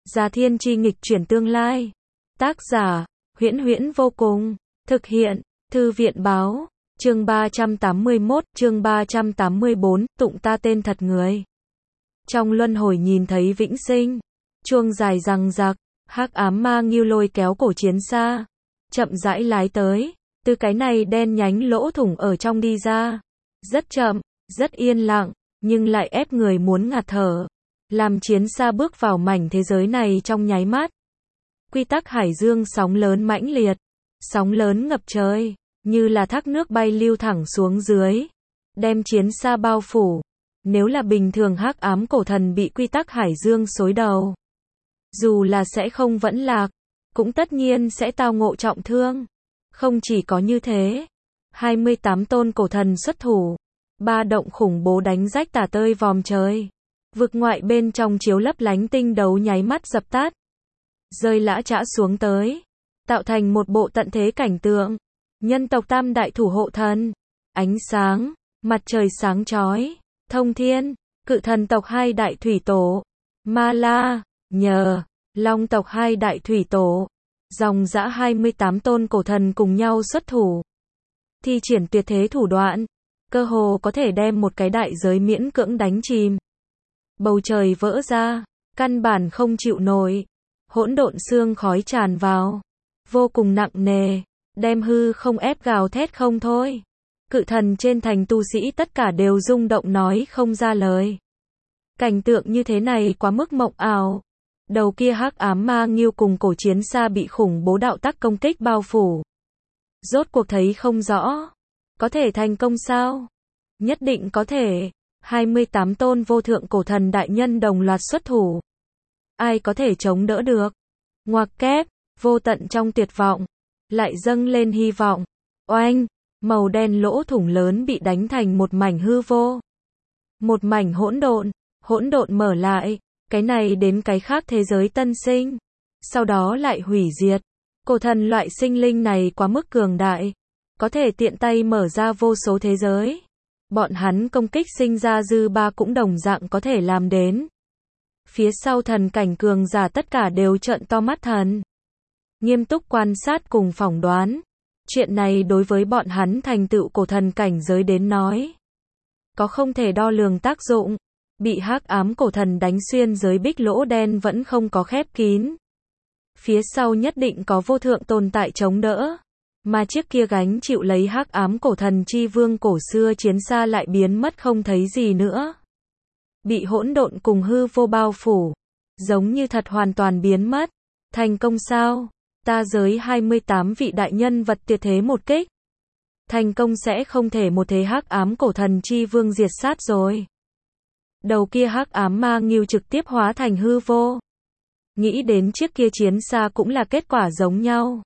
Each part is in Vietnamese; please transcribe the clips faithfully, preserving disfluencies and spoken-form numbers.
Già Thiên Chi nghịch chuyển tương lai. Tác giả, Huyễn Huyễn vô cùng. Thực hiện, Thư viện báo. Chương ba trăm tám mươi mốt, chương ba trăm tám mươi bốn, tụng ta tên thật người. Trong luân hồi nhìn thấy vĩnh sinh, chuông dài răng rạc, hắc ám ma nghiêu lôi kéo cổ chiến xa, chậm rãi lái tới, từ cái này đen nhánh lỗ thủng ở trong đi ra. Rất chậm, rất yên lặng, nhưng lại ép người muốn ngạt thở, làm chiến xa bước vào mảnh thế giới này trong nháy mắt. Quy tắc hải dương sóng lớn mãnh liệt, sóng lớn ngập trời, như là thác nước bay lưu thẳng xuống dưới, đem chiến xa bao phủ. Nếu là bình thường hắc ám cổ thần bị quy tắc hải dương xối đầu, dù là sẽ không vẫn lạc, cũng tất nhiên sẽ tao ngộ trọng thương. Không chỉ có như thế, hai mươi tám tôn cổ thần xuất thủ, ba động khủng bố đánh rách tả tơi vòm trời. Vực ngoại bên trong chiếu lấp lánh tinh đấu nháy mắt dập tắt, rơi lã chã xuống tới, tạo thành một bộ tận thế cảnh tượng. Nhân tộc tam đại thủ hộ thần, ánh sáng, mặt trời sáng chói, thông thiên, cự thần tộc hai đại thủy tổ, ma la, nhờ, long tộc hai đại thủy tổ, dòng dã hai mươi tám tôn cổ thần cùng nhau xuất thủ, thi triển tuyệt thế thủ đoạn, cơ hồ có thể đem một cái đại giới miễn cưỡng đánh chìm. Bầu trời vỡ ra, căn bản không chịu nổi, hỗn độn xương khói tràn vào, vô cùng nặng nề, đem hư không ép gào thét không thôi. Cự thần trên thành tu sĩ tất cả đều rung động nói không ra lời. Cảnh tượng như thế này quá mức mộng ảo. Đầu kia hắc ám ma nghiêu cùng cổ chiến xa bị khủng bố đạo tắc công kích bao phủ. Rốt cuộc thấy không rõ. Có thể thành công sao? Nhất định có thể. hai mươi tám tôn vô thượng cổ thần đại nhân đồng loạt xuất thủ. Ai có thể chống đỡ được? Ngoặc kép, vô tận trong tuyệt vọng, lại dâng lên hy vọng. Oanh, màu đen lỗ thủng lớn bị đánh thành một mảnh hư vô. Một mảnh hỗn độn, hỗn độn mở lại, cái này đến cái khác thế giới tân sinh, sau đó lại hủy diệt. Cổ thần loại sinh linh này quá mức cường đại, có thể tiện tay mở ra vô số thế giới. Bọn hắn công kích sinh ra dư ba cũng đồng dạng có thể làm đến. Phía sau thần cảnh cường giả tất cả đều trợn to mắt thần, nghiêm túc quan sát cùng phỏng đoán. Chuyện này đối với bọn hắn thành tựu cổ thần cảnh giới đến nói, có không thể đo lường tác dụng. Bị hắc ám cổ thần đánh xuyên giới bích lỗ đen vẫn không có khép kín. Phía sau nhất định có vô thượng tồn tại chống đỡ. Mà chiếc kia gánh chịu lấy hắc ám cổ thần chi vương cổ xưa chiến xa lại biến mất không thấy gì nữa. Bị hỗn độn cùng hư vô bao phủ, giống như thật hoàn toàn biến mất. Thành công sao? Ta giới hai mươi tám vị đại nhân vật tuyệt thế một kích. Thành công sẽ không thể một thế hắc ám cổ thần chi vương diệt sát rồi. Đầu kia hắc ám ma nghiêu trực tiếp hóa thành hư vô. Nghĩ đến chiếc kia chiến xa cũng là kết quả giống nhau.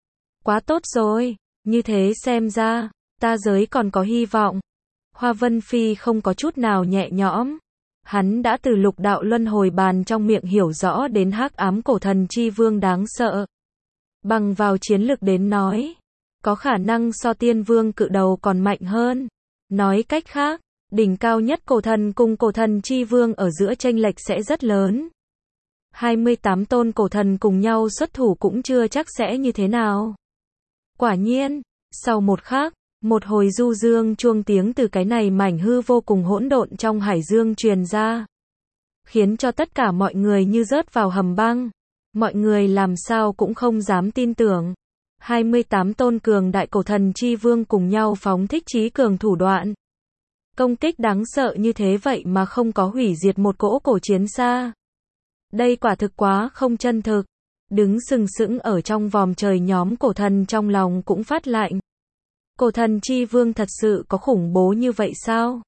Quá tốt rồi, như thế xem ra, ta giới còn có hy vọng. Hoa Vân Phi không có chút nào nhẹ nhõm. Hắn đã từ lục đạo luân hồi bàn trong miệng hiểu rõ đến hắc ám cổ thần chi vương đáng sợ. Bằng vào chiến lực đến nói, có khả năng so tiên vương cự đầu còn mạnh hơn. Nói cách khác, đỉnh cao nhất cổ thần cùng cổ thần chi vương ở giữa chênh lệch sẽ rất lớn. hai mươi tám tôn cổ thần cùng nhau xuất thủ cũng chưa chắc sẽ như thế nào. Quả nhiên, sau một khắc, một hồi du dương chuông tiếng từ cái này mảnh hư vô cùng hỗn độn trong hải dương truyền ra, khiến cho tất cả mọi người như rớt vào hầm băng. Mọi người làm sao cũng không dám tin tưởng. hai mươi tám tôn cường đại cổ thần chi vương cùng nhau phóng thích chí cường thủ đoạn. Công kích đáng sợ như thế vậy mà không có hủy diệt một cỗ cổ chiến xa. Đây quả thực quá không chân thực. Đứng sừng sững ở trong vòm trời nhóm cổ thần trong lòng cũng phát lạnh. Cổ thần chi vương thật sự có khủng bố như vậy sao?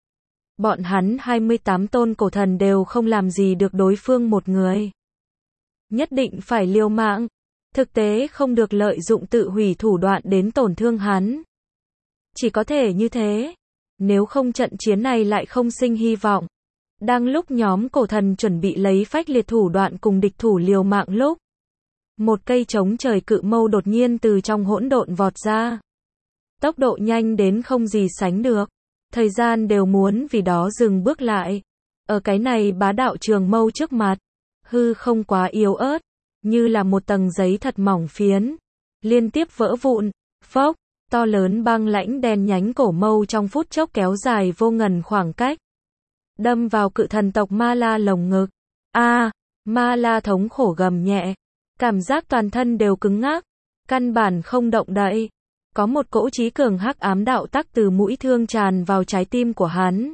Bọn hắn hai mươi tám tôn cổ thần đều không làm gì được đối phương một người. Nhất định phải liều mạng. Thực tế không được lợi dụng tự hủy thủ đoạn đến tổn thương hắn. Chỉ có thể như thế. Nếu không trận chiến này lại không sinh hy vọng. Đang lúc nhóm cổ thần chuẩn bị lấy phách liệt thủ đoạn cùng địch thủ liều mạng lúc, một cây chống trời cự mâu đột nhiên từ trong hỗn độn vọt ra. Tốc độ nhanh đến không gì sánh được. Thời gian đều muốn vì đó dừng bước lại. Ở cái này bá đạo trường mâu trước mặt, hư không quá yếu ớt, như là một tầng giấy thật mỏng phiến, liên tiếp vỡ vụn, phốc, to lớn băng lãnh đen nhánh cổ mâu trong phút chốc kéo dài vô ngần khoảng cách, đâm vào cự thần tộc Ma La lồng ngực. A, à, Ma La thống khổ gầm nhẹ, cảm giác toàn thân đều cứng ngắc, căn bản không động đậy. Có một cỗ trí cường hắc ám đạo tắc từ mũi thương tràn vào trái tim của hắn,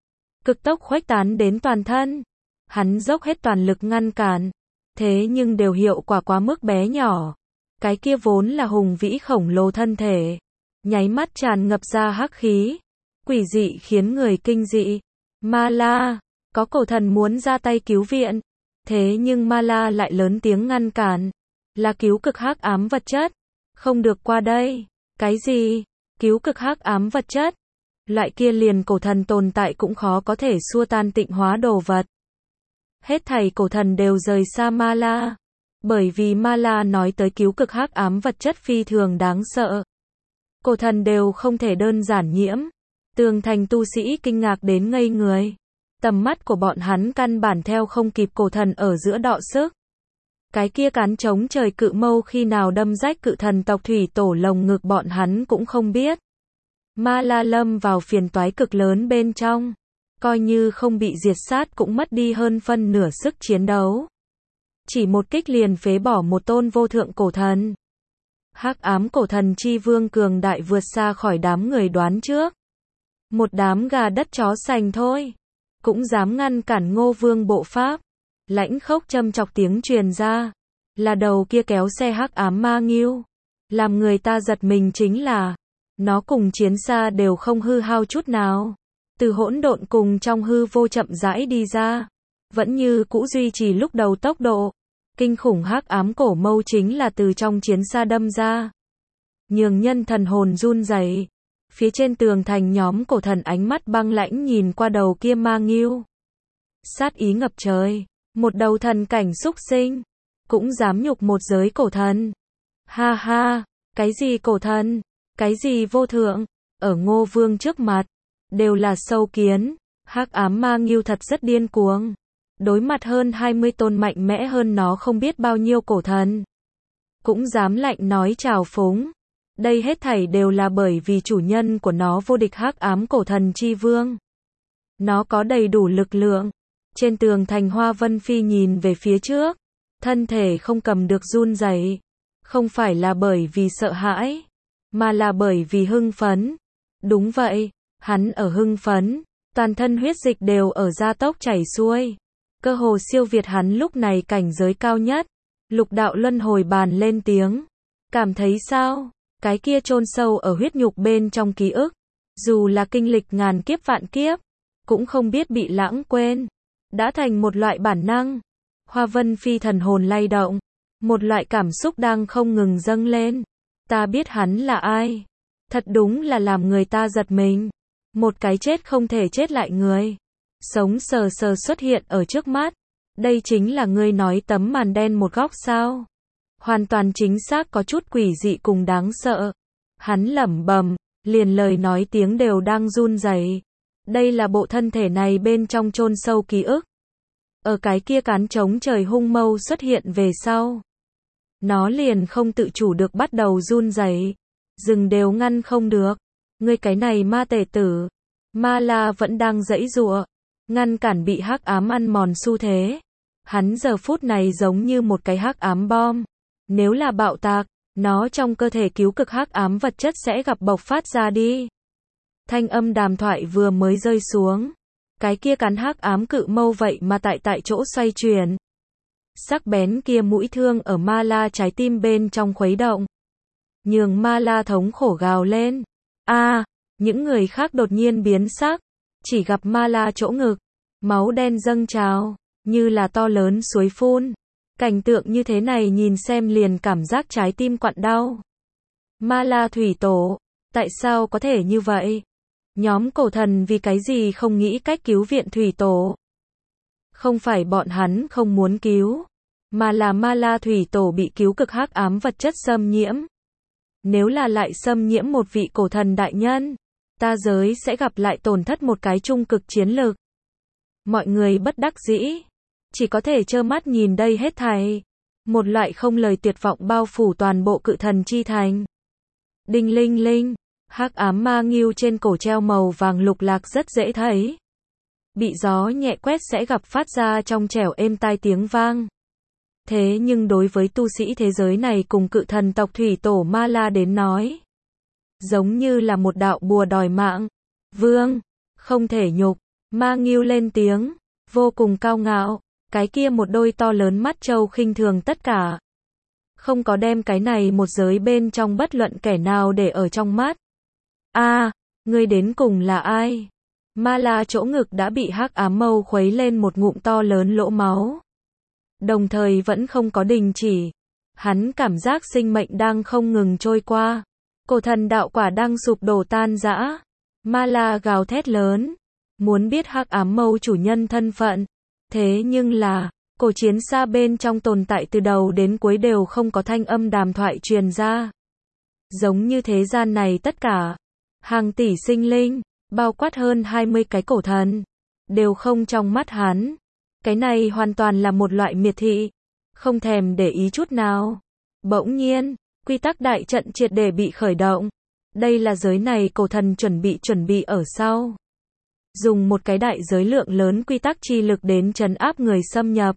cực tốc khuếch tán đến toàn thân. Hắn dốc hết toàn lực ngăn cản, thế nhưng đều hiệu quả quá mức bé nhỏ. Cái kia vốn là hùng vĩ khổng lồ thân thể, nháy mắt tràn ngập ra hắc khí, quỷ dị khiến người kinh dị. Ma La, có cổ thần muốn ra tay cứu viện, thế nhưng Ma La lại lớn tiếng ngăn cản, là cứu cực hắc ám vật chất, không được qua đây. Cái gì? Cứu cực hắc ám vật chất? Loại kia liền cổ thần tồn tại cũng khó có thể xua tan tịnh hóa đồ vật. Hết thảy cổ thần đều rời xa Ma La, bởi vì Ma La nói tới cứu cực hắc ám vật chất phi thường đáng sợ. Cổ thần đều không thể đơn giản nhiễm. Tường thành tu sĩ kinh ngạc đến ngây người. Tầm mắt của bọn hắn căn bản theo không kịp cổ thần ở giữa đọ sức. Cái kia cán chống trời cự mâu khi nào đâm rách cự thần tộc thủy tổ lồng ngực bọn hắn cũng không biết. Ma La lâm vào phiền toái cực lớn bên trong, coi như không bị diệt sát cũng mất đi hơn phân nửa sức chiến đấu. Chỉ một kích liền phế bỏ một tôn vô thượng cổ thần. Hắc ám cổ thần chi vương cường đại vượt xa khỏi đám người đoán trước. Một đám gà đất chó sành thôi, cũng dám ngăn cản Ngô Vương bộ pháp. Lãnh khốc châm chọc tiếng truyền ra, là đầu kia kéo xe hắc ám ma nghiêu. Làm người ta giật mình chính là, nó cùng chiến xa đều không hư hao chút nào. Từ hỗn độn cùng trong hư vô chậm rãi đi ra, vẫn như cũ duy trì lúc đầu tốc độ. Kinh khủng hắc ám cổ mâu chính là từ trong chiến xa đâm ra, nhường nhân thần hồn run rẩy. Phía trên tường thành nhóm cổ thần ánh mắt băng lãnh nhìn qua đầu kia ma nghiêu, sát ý ngập trời. Một đầu thần cảnh xúc sinh, cũng dám nhục một giới cổ thần. Ha ha, cái gì cổ thần, cái gì vô thượng, ở Ngô Vương trước mặt, đều là sâu kiến. Hắc ám ma nghiêu thật rất điên cuồng. Đối mặt hơn hai mươi tôn mạnh mẽ hơn nó không biết bao nhiêu cổ thần, cũng dám lạnh nói trào phúng. Đây hết thảy đều là bởi vì chủ nhân của nó vô địch hắc ám cổ thần chi vương. Nó có đầy đủ lực lượng. Trên tường thành Hoa Vân Phi nhìn về phía trước, thân thể không cầm được run rẩy, không phải là bởi vì sợ hãi, mà là bởi vì hưng phấn. Đúng vậy, hắn ở hưng phấn, toàn thân huyết dịch đều ở gia tốc chảy xuôi, cơ hồ siêu việt hắn lúc này cảnh giới cao nhất. Lục đạo luân hồi bàn lên tiếng, cảm thấy sao? Cái kia chôn sâu ở huyết nhục bên trong ký ức, dù là kinh lịch ngàn kiếp vạn kiếp, cũng không biết bị lãng quên, đã thành một loại bản năng. Hoa Vân Phi thần hồn lay động, một loại cảm xúc đang không ngừng dâng lên. Ta biết hắn là ai. Thật đúng là làm người ta giật mình. Một cái chết không thể chết lại người, sống sờ sờ xuất hiện ở trước mắt. Đây chính là ngươi nói tấm màn đen một góc sao? Hoàn toàn chính xác có chút quỷ dị cùng đáng sợ. Hắn lẩm bẩm, liền lời nói tiếng đều đang run rẩy. Đây là bộ thân thể này bên trong chôn sâu ký ức. Ở cái kia cán trống trời hung mâu xuất hiện về sau, nó liền không tự chủ được bắt đầu run rẩy, dừng đều ngăn không được. Ngươi cái này ma tể tử. Ma La vẫn đang giãy giụa, ngăn cản bị hắc ám ăn mòn xu thế. Hắn giờ phút này giống như một cái hắc ám bom. Nếu là bạo tạc, nó trong cơ thể cứu cực hắc ám vật chất sẽ gặp bộc phát ra đi. Thanh âm đàm thoại vừa mới rơi xuống, cái kia cắn hắc ám cự mâu vậy mà tại tại chỗ xoay chuyển. Sắc bén kia mũi thương ở Ma La trái tim bên trong khuấy động, nhường Ma La thống khổ gào lên. A, à, những người khác đột nhiên biến sắc, chỉ gặp Ma La chỗ ngực, máu đen dâng trào, như là to lớn suối phun. Cảnh tượng như thế này nhìn xem liền cảm giác trái tim quặn đau. Ma La thủy tổ, tại sao có thể như vậy? Nhóm cổ thần vì cái gì không nghĩ cách cứu viện thủy tổ? Không phải bọn hắn không muốn cứu, mà là Ma La thủy tổ bị cứu cực hắc ám vật chất xâm nhiễm. Nếu là lại xâm nhiễm một vị cổ thần đại nhân, ta giới sẽ gặp lại tổn thất một cái trung cực chiến lực. Mọi người bất đắc dĩ, chỉ có thể trơ mắt nhìn đây hết thảy. Một loại không lời tuyệt vọng bao phủ toàn bộ Cự Thần chi thành. Đinh linh linh, hắc ám ma ngưu trên cổ treo màu vàng lục lạc rất dễ thấy. Bị gió nhẹ quét sẽ gặp phát ra trong trẻo êm tai tiếng vang. Thế nhưng đối với tu sĩ thế giới này cùng Cự Thần tộc thủy tổ Ma La đến nói, giống như là một đạo bùa đòi mạng. Vương, không thể nhục, ma ngưu lên tiếng, vô cùng cao ngạo, cái kia một đôi to lớn mắt trâu khinh thường tất cả. Không có đem cái này một giới bên trong bất luận kẻ nào để ở trong mắt. A, à, ngươi đến cùng là ai? Ma La chỗ ngực đã bị hắc ám mâu khuấy lên một ngụm to lớn lỗ máu. Đồng thời vẫn không có đình chỉ. Hắn cảm giác sinh mệnh đang không ngừng trôi qua. Cổ thần đạo quả đang sụp đổ tan rã. Ma La gào thét lớn, muốn biết hắc ám mâu chủ nhân thân phận. Thế nhưng là, cổ chiến xa bên trong tồn tại từ đầu đến cuối đều không có thanh âm đàm thoại truyền ra. Giống như thế gian này tất cả, hàng tỷ sinh linh, bao quát hơn hai mươi cái cổ thần, đều không trong mắt hắn. Cái này hoàn toàn là một loại miệt thị, không thèm để ý chút nào. Bỗng nhiên, quy tắc đại trận triệt để bị khởi động. Đây là giới này cổ thần chuẩn bị chuẩn bị ở sau. Dùng một cái đại giới lượng lớn quy tắc chi lực đến trấn áp người xâm nhập.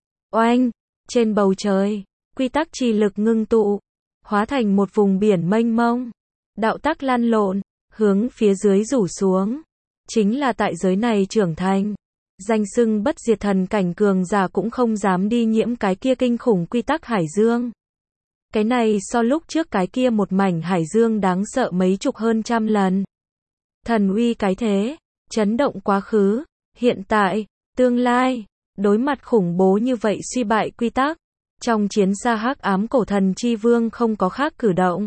Oanh, trên bầu trời, quy tắc chi lực ngưng tụ, hóa thành một vùng biển mênh mông. Đạo tắc lăn lộn, hướng phía dưới rủ xuống. Chính là tại giới này trưởng thành. Danh xưng bất diệt thần cảnh cường giả cũng không dám đi nhiễm cái kia kinh khủng quy tắc hải dương. Cái này so lúc trước cái kia một mảnh hải dương đáng sợ mấy chục hơn trăm lần. Thần uy cái thế, chấn động quá khứ, hiện tại, tương lai, đối mặt khủng bố như vậy suy bại quy tắc. Trong chiến xa hắc ám cổ thần chi vương không có khác cử động.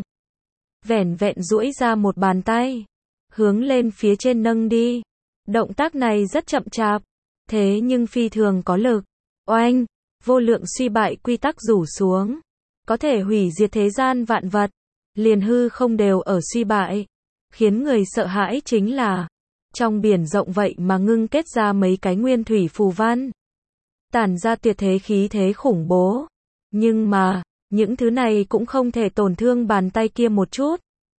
Vẻn vẹn duỗi ra một bàn tay, hướng lên phía trên nâng đi. Động tác này rất chậm chạp, thế nhưng phi thường có lực. Oanh, vô lượng suy bại quy tắc rủ xuống, có thể hủy diệt thế gian vạn vật, liền hư không đều ở suy bại. Khiến người sợ hãi chính là, trong biển rộng vậy mà ngưng kết ra mấy cái nguyên thủy phù văn, tản ra tuyệt thế khí thế khủng bố. Nhưng mà, những thứ này cũng không thể tổn thương bàn tay kia một chút.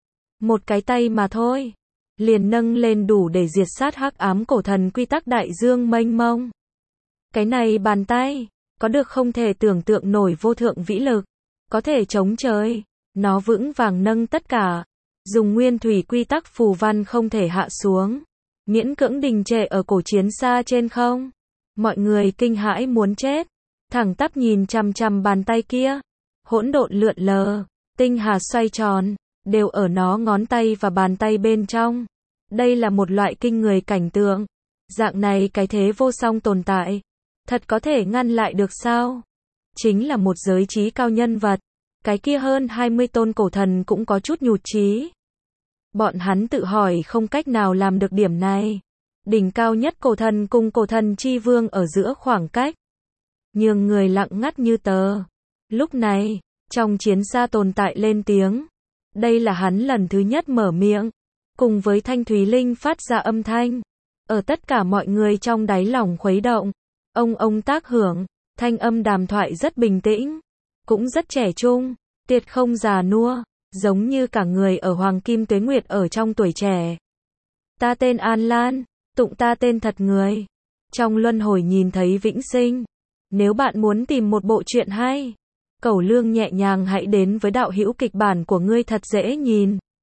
Một cái tay mà thôi, liền nâng lên đủ để diệt sát hắc ám cổ thần quy tắc đại dương mênh mông. Cái này bàn tay, có được không thể tưởng tượng nổi vô thượng vĩ lực, có thể chống trời, nó vững vàng nâng tất cả, dùng nguyên thủy quy tắc phù văn không thể hạ xuống, miễn cưỡng đình trệ ở cổ chiến xa trên không. Mọi người kinh hãi muốn chết, thẳng tắp nhìn chằm chằm bàn tay kia, hỗn độn lượn lờ, tinh hà xoay tròn, đều ở nó ngón tay và bàn tay bên trong. Đây là một loại kinh người cảnh tượng. Dạng này cái thế vô song tồn tại, thật có thể ngăn lại được sao? Chính là một giới trí cao nhân vật, cái kia hơn hai mươi tôn cổ thần cũng có chút nhụt chí. Bọn hắn tự hỏi không cách nào làm được điểm này. Đỉnh cao nhất cổ thần cùng cổ thần chi vương ở giữa khoảng cách, nhường người lặng ngắt như tờ. Lúc này, trong chiến xa tồn tại lên tiếng. Đây là hắn lần thứ nhất mở miệng, cùng với thanh thúy linh phát ra âm thanh, ở tất cả mọi người trong đáy lòng khuấy động. Ông ông tác hưởng, thanh âm đàm thoại rất bình tĩnh, cũng rất trẻ trung, tuyệt không già nua, giống như cả người ở hoàng kim tuế nguyệt ở trong tuổi trẻ. Ta tên An Lan, tụng ta tên thật người. Trong luân hồi nhìn thấy vĩnh sinh. Nếu bạn muốn tìm một bộ truyện hay, cẩu lương nhẹ nhàng hãy đến với đạo hữu kịch bản của ngươi thật dễ nhìn.